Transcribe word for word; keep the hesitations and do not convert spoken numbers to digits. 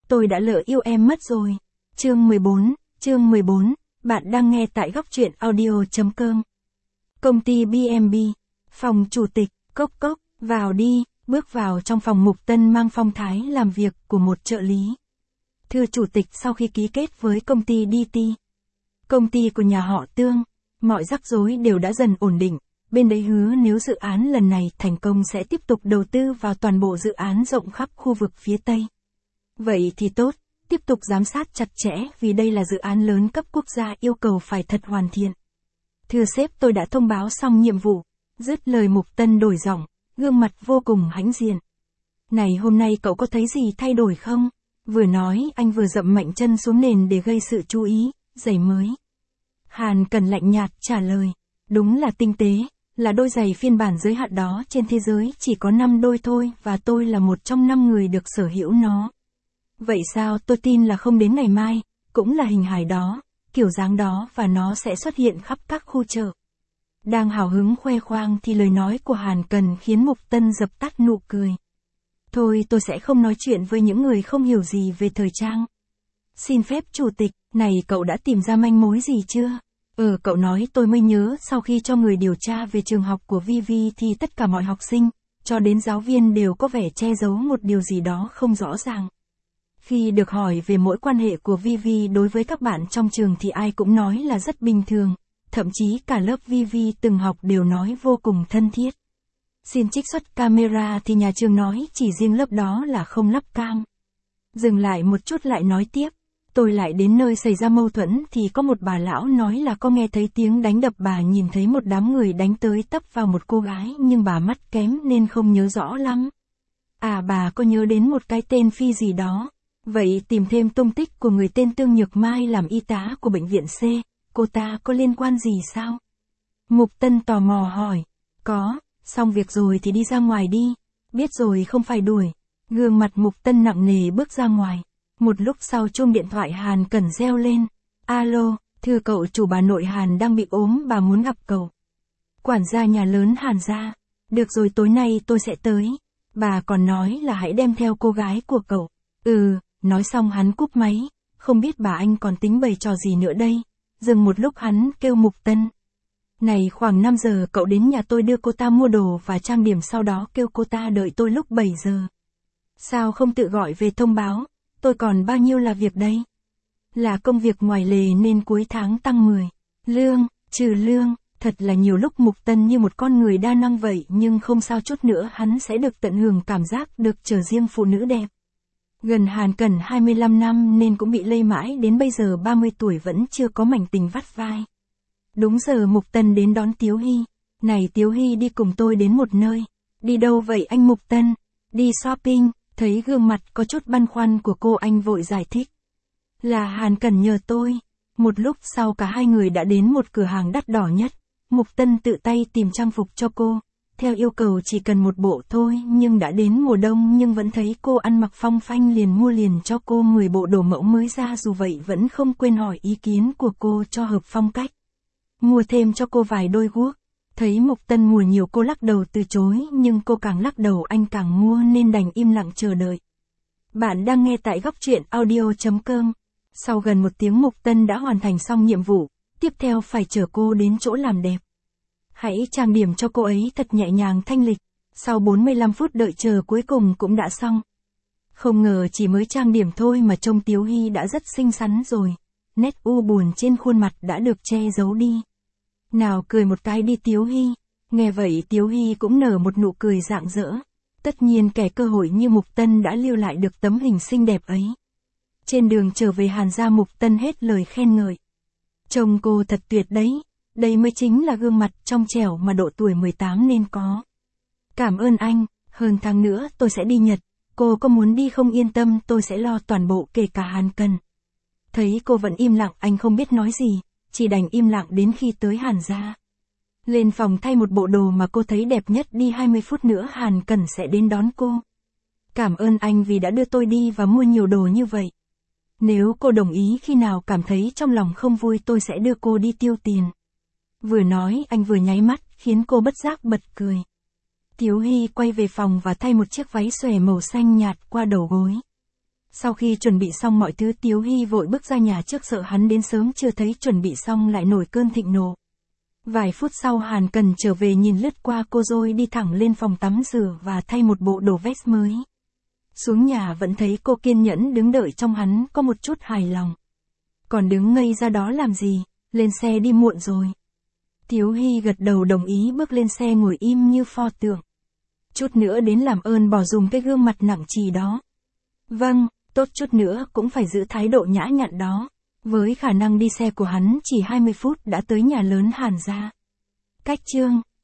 tôi đã lỡ yêu em mất rồi. Chương mười bốn, chương mười bốn, bạn đang nghe tại góc truyện audio.com. Công ty bê em bê, phòng chủ tịch, cốc cốc, vào đi, bước vào trong phòng Mục Tân mang phong thái làm việc của một trợ lý. Thưa chủ tịch, sau khi ký kết với công ty đê tê, công ty của nhà họ Tương, mọi rắc rối đều đã dần ổn định. Bên đấy hứa nếu dự án lần này thành công sẽ tiếp tục đầu tư vào toàn bộ dự án rộng khắp khu vực phía Tây. Vậy thì tốt, tiếp tục giám sát chặt chẽ vì đây là dự án lớn cấp quốc gia yêu cầu phải thật hoàn thiện. Thưa sếp, tôi đã thông báo xong nhiệm vụ. Dứt lời Mục Tân đổi giọng, gương mặt vô cùng hãnh diện. Này, hôm nay cậu có thấy gì thay đổi không? Vừa nói anh vừa dậm mạnh chân xuống nền để gây sự chú ý. Giày mới. Hàn Cần lạnh nhạt trả lời. Đúng là tinh tế, là đôi giày phiên bản giới hạn đó trên thế giới chỉ có năm đôi thôi và tôi là một trong năm người được sở hữu nó. Vậy sao? Tôi tin là không đến ngày mai, cũng là hình hài đó, kiểu dáng đó và nó sẽ xuất hiện khắp các khu chợ. Đang hào hứng khoe khoang thì lời nói của Hàn Cần khiến Mục Tân dập tắt nụ cười. Thôi tôi sẽ không nói chuyện với những người không hiểu gì về thời trang. Xin phép chủ tịch, này cậu đã tìm ra manh mối gì chưa? Ừ, cậu nói tôi mới nhớ sau khi cho người điều tra về trường học của vê vê thì tất cả mọi học sinh, cho đến giáo viên đều có vẻ che giấu một điều gì đó không rõ ràng. Khi được hỏi về mối quan hệ của vê vê đối với các bạn trong trường thì ai cũng nói là rất bình thường, thậm chí cả lớp vê vê từng học đều nói vô cùng thân thiết. Xin trích xuất camera thì nhà trường nói chỉ riêng lớp đó là không lắp cam. Dừng lại một chút lại nói tiếp. Tôi lại đến nơi xảy ra mâu thuẫn thì có một bà lão nói là có nghe thấy tiếng đánh đập, bà nhìn thấy một đám người đánh tới tấp vào một cô gái nhưng bà mắt kém nên không nhớ rõ lắm. À, bà có nhớ đến một cái tên Phi gì đó. Vậy tìm thêm tung tích của người tên Tương Nhược Mai làm y tá của bệnh viện C, cô ta có liên quan gì sao? Mục Tân tò mò hỏi. Có, xong việc rồi thì đi ra ngoài đi. Biết rồi, không phải đuổi. Gương mặt Mục Tân nặng nề bước ra ngoài. Một lúc sau chuông điện thoại Hàn Cần reo lên. Alo, thưa cậu chủ, bà nội Hàn đang bị ốm, bà muốn gặp cậu. Quản gia nhà lớn Hàn gia. Được rồi, tối nay tôi sẽ tới. Bà còn nói là hãy đem theo cô gái của cậu. Ừ, nói xong hắn cúp máy. Không biết bà anh còn tính bày trò gì nữa đây. Dừng một lúc hắn kêu Mục Tân. Này, khoảng năm giờ cậu đến nhà tôi đưa cô ta mua đồ và trang điểm, sau đó kêu cô ta đợi tôi lúc bảy giờ. Sao không tự gọi về thông báo? Tôi còn bao nhiêu là việc đây? Là công việc ngoài lề nên cuối tháng tăng mười. Lương, trừ lương, thật là nhiều. Lúc Mục Tân như một con người đa năng vậy nhưng không sao, chút nữa hắn sẽ được tận hưởng cảm giác được chờ riêng phụ nữ đẹp. Gần Hàn Cần hai mươi lăm năm nên cũng bị lây mãi đến bây giờ ba mươi tuổi vẫn chưa có mảnh tình vắt vai. Đúng giờ Mục Tân đến đón Tiếu Hy. Này Tiếu Hy, đi cùng tôi đến một nơi. Đi đâu vậy anh Mục Tân? Đi shopping. Thấy gương mặt có chút băn khoăn của cô, anh vội giải thích. Là Hàn Cần nhờ tôi. Một lúc sau cả hai người đã đến một cửa hàng đắt đỏ nhất. Mục Tân tự tay tìm trang phục cho cô. Theo yêu cầu chỉ cần một bộ thôi, nhưng đã đến mùa đông nhưng vẫn thấy cô ăn mặc phong phanh liền mua liền cho cô mười bộ đồ mẫu mới ra, dù vậy vẫn không quên hỏi ý kiến của cô cho hợp phong cách. Mua thêm cho cô vài đôi guốc. Thấy Mục Tân mua nhiều cô lắc đầu từ chối, nhưng cô càng lắc đầu anh càng mua nên đành im lặng chờ đợi. Bạn đang nghe tại góc truyện audio.com. Sau gần một tiếng Mục Tân đã hoàn thành xong nhiệm vụ, tiếp theo phải chở cô đến chỗ làm đẹp. Hãy trang điểm cho cô ấy thật nhẹ nhàng thanh lịch. Sau bốn mươi lăm phút đợi chờ cuối cùng cũng đã xong. Không ngờ chỉ mới trang điểm thôi mà trông Tiếu Hy đã rất xinh xắn rồi. Nét u buồn trên khuôn mặt đã được che giấu đi. Nào cười một cái đi Tiếu Hy. Nghe vậy Tiếu Hy cũng nở một nụ cười rạng rỡ. Tất nhiên kẻ cơ hội như Mục Tân đã lưu lại được tấm hình xinh đẹp ấy. Trên đường trở về Hàn gia, Mục Tân hết lời khen ngợi. Trông cô thật tuyệt đấy. Đây mới chính là gương mặt trong trẻo mà độ tuổi mười tám nên có. Cảm ơn anh, hơn tháng nữa tôi sẽ đi Nhật. Cô có muốn đi không? Yên tâm, tôi sẽ lo toàn bộ kể cả Hàn Cần. Thấy cô vẫn im lặng, anh không biết nói gì. Chỉ đành im lặng đến khi tới Hàn gia. Lên phòng thay một bộ đồ mà cô thấy đẹp nhất đi, hai mươi phút nữa Hàn Cần sẽ đến đón cô. Cảm ơn anh vì đã đưa tôi đi và mua nhiều đồ như vậy. Nếu cô đồng ý, khi nào cảm thấy trong lòng không vui tôi sẽ đưa cô đi tiêu tiền. Vừa nói anh vừa nháy mắt, khiến cô bất giác bật cười. Tiếu Hy quay về phòng và thay một chiếc váy xòe màu xanh nhạt qua đầu gối. Sau khi chuẩn bị xong mọi thứ, Tiếu Hy vội bước ra nhà trước, sợ hắn đến sớm chưa thấy chuẩn bị xong lại nổi cơn thịnh nộ. Vài phút sau Hàn Cần trở về, nhìn lướt qua cô rồi đi thẳng lên phòng tắm rửa và thay một bộ đồ vest mới. Xuống nhà vẫn thấy cô kiên nhẫn đứng đợi trong, hắn có một chút hài lòng. Còn đứng ngây ra đó làm gì, lên xe đi, muộn rồi. Tiếu Hy gật đầu đồng ý, bước lên xe ngồi im như pho tượng. Chút nữa đến làm ơn bỏ dùng cái gương mặt nặng trì đó. Vâng, tốt, chút nữa cũng phải giữ thái độ nhã nhặn đó. Với khả năng đi xe của hắn chỉ hai mươi phút đã tới nhà lớn Hàn gia. Cách chương